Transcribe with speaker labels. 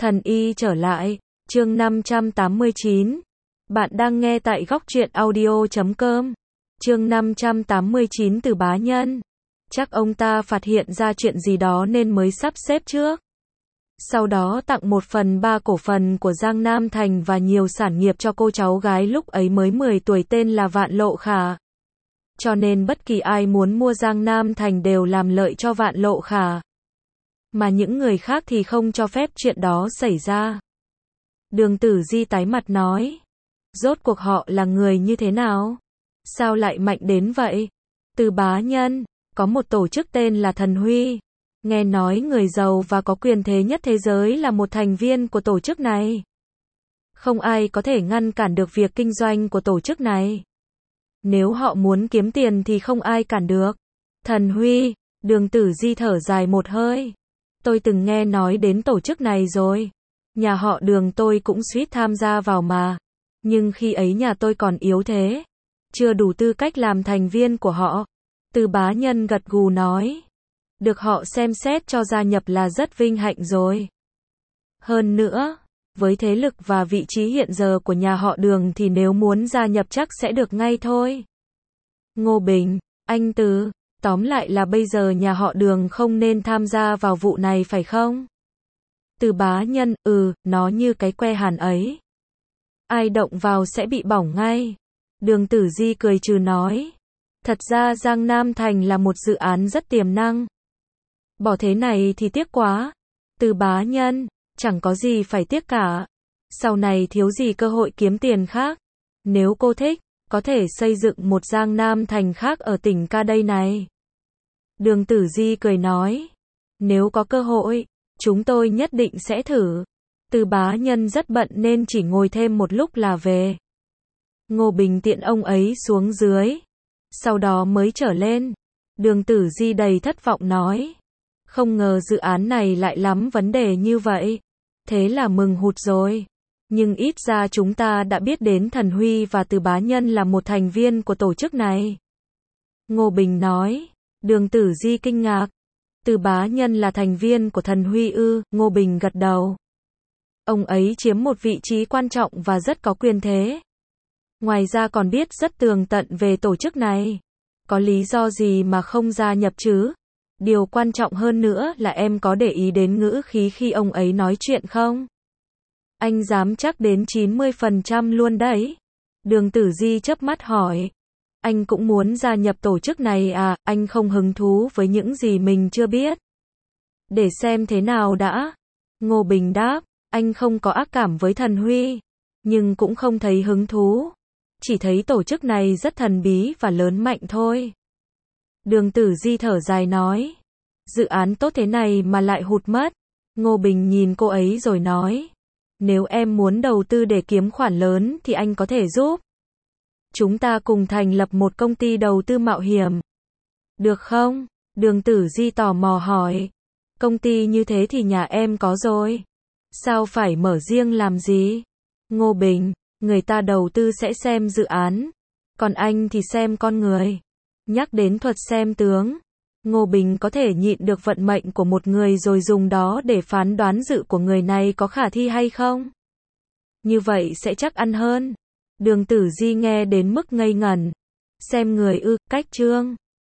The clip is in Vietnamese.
Speaker 1: Thần y trở lại, chương 589. Bạn đang nghe tại góc truyện audio.com. Chương 589 từ bá nhân. Chắc ông ta phát hiện ra chuyện gì đó nên mới sắp xếp trước. Sau đó tặng 1/3 cổ phần của Giang Nam Thành và nhiều sản nghiệp cho cô cháu gái lúc ấy mới 10 tuổi tên là Vạn Lộ Khả. Cho nên bất kỳ ai muốn mua Giang Nam Thành đều làm lợi cho Vạn Lộ Khả. Mà những người khác thì không cho phép chuyện đó xảy ra. Đường Tử Di tái mặt nói. Rốt cuộc họ là người như thế nào? Sao lại mạnh đến vậy? Từ bá nhân, có một tổ chức tên là Thần Huy. Nghe nói người giàu và có quyền thế nhất thế giới là một thành viên của tổ chức này. Không ai có thể ngăn cản được việc kinh doanh của tổ chức này. Nếu họ muốn kiếm tiền thì không ai cản được. Thần Huy, Đường Tử Di thở dài một hơi. Tôi từng nghe nói đến tổ chức này rồi. Nhà họ Đường tôi cũng suýt tham gia vào mà. Nhưng khi ấy nhà tôi còn yếu thế. Chưa đủ tư cách làm thành viên của họ. Từ bá nhân gật gù nói. Được họ xem xét cho gia nhập là rất vinh hạnh rồi. Hơn nữa, với thế lực và vị trí hiện giờ của nhà họ Đường thì nếu muốn gia nhập chắc sẽ được ngay thôi. Ngô Bình, anh Từ, tóm lại là bây giờ nhà họ Đường không nên tham gia vào vụ này phải không? Từ bá nhân, nó như cái que hàn ấy. Ai động vào sẽ bị bỏng ngay. Đường Tử Di cười trừ nói. Thật ra Giang Nam Thành là một dự án rất tiềm năng. Bỏ thế này thì tiếc quá. Từ bá nhân, chẳng có gì phải tiếc cả. Sau này thiếu gì cơ hội kiếm tiền khác. Nếu cô thích, có thể xây dựng một Giang Nam Thành khác ở tỉnh ca đây này. Đường Tử Di cười nói. Nếu có cơ hội, chúng tôi nhất định sẽ thử. Từ bá nhân rất bận nên chỉ ngồi thêm một lúc là về. Ngô Bình tiện ông ấy xuống dưới. Sau đó mới trở lên. Đường Tử Di đầy thất vọng nói. Không ngờ dự án này lại lắm vấn đề như vậy. Thế là mừng hụt rồi. Nhưng ít ra chúng ta đã biết đến Thần Huy và Từ bá nhân là một thành viên của tổ chức này. Ngô Bình nói. Đường Tử Di kinh ngạc. Từ bá nhân là thành viên của Thần Huy ư? Ngô Bình gật đầu. Ông ấy chiếm một vị trí quan trọng và rất có quyền thế. Ngoài ra còn biết rất tường tận về tổ chức này. Có lý do gì mà không gia nhập chứ? Điều quan trọng hơn nữa là em có để ý đến ngữ khí khi ông ấy nói chuyện không? Anh dám chắc đến 90% luôn đấy. Đường Tử Di chớp mắt hỏi. Anh cũng muốn gia nhập tổ chức này à? Anh không hứng thú với những gì mình chưa biết. Để xem thế nào đã. Ngô Bình đáp. Anh không có ác cảm với Thần Huy. Nhưng cũng không thấy hứng thú. Chỉ thấy tổ chức này rất thần bí và lớn mạnh thôi. Đường Tử Di thở dài nói. Dự án tốt thế này mà lại hụt mất. Ngô Bình nhìn cô ấy rồi nói. Nếu em muốn đầu tư để kiếm khoản lớn thì anh có thể giúp. Chúng ta cùng thành lập một công ty đầu tư mạo hiểm. Được không? Đường Tử Di tò mò hỏi. Công ty như thế thì nhà em có rồi. Sao phải mở riêng làm gì? Ngô Bình, người ta đầu tư sẽ xem dự án. Còn anh thì xem con người. Nhắc đến thuật xem tướng. Ngô Bình có thể nhịn được vận mệnh của một người rồi dùng đó để phán đoán dự của người này có khả thi hay không? Như vậy sẽ chắc ăn hơn. Đường Tử Di nghe đến mức ngây ngẩn. Xem người ư? Cách chương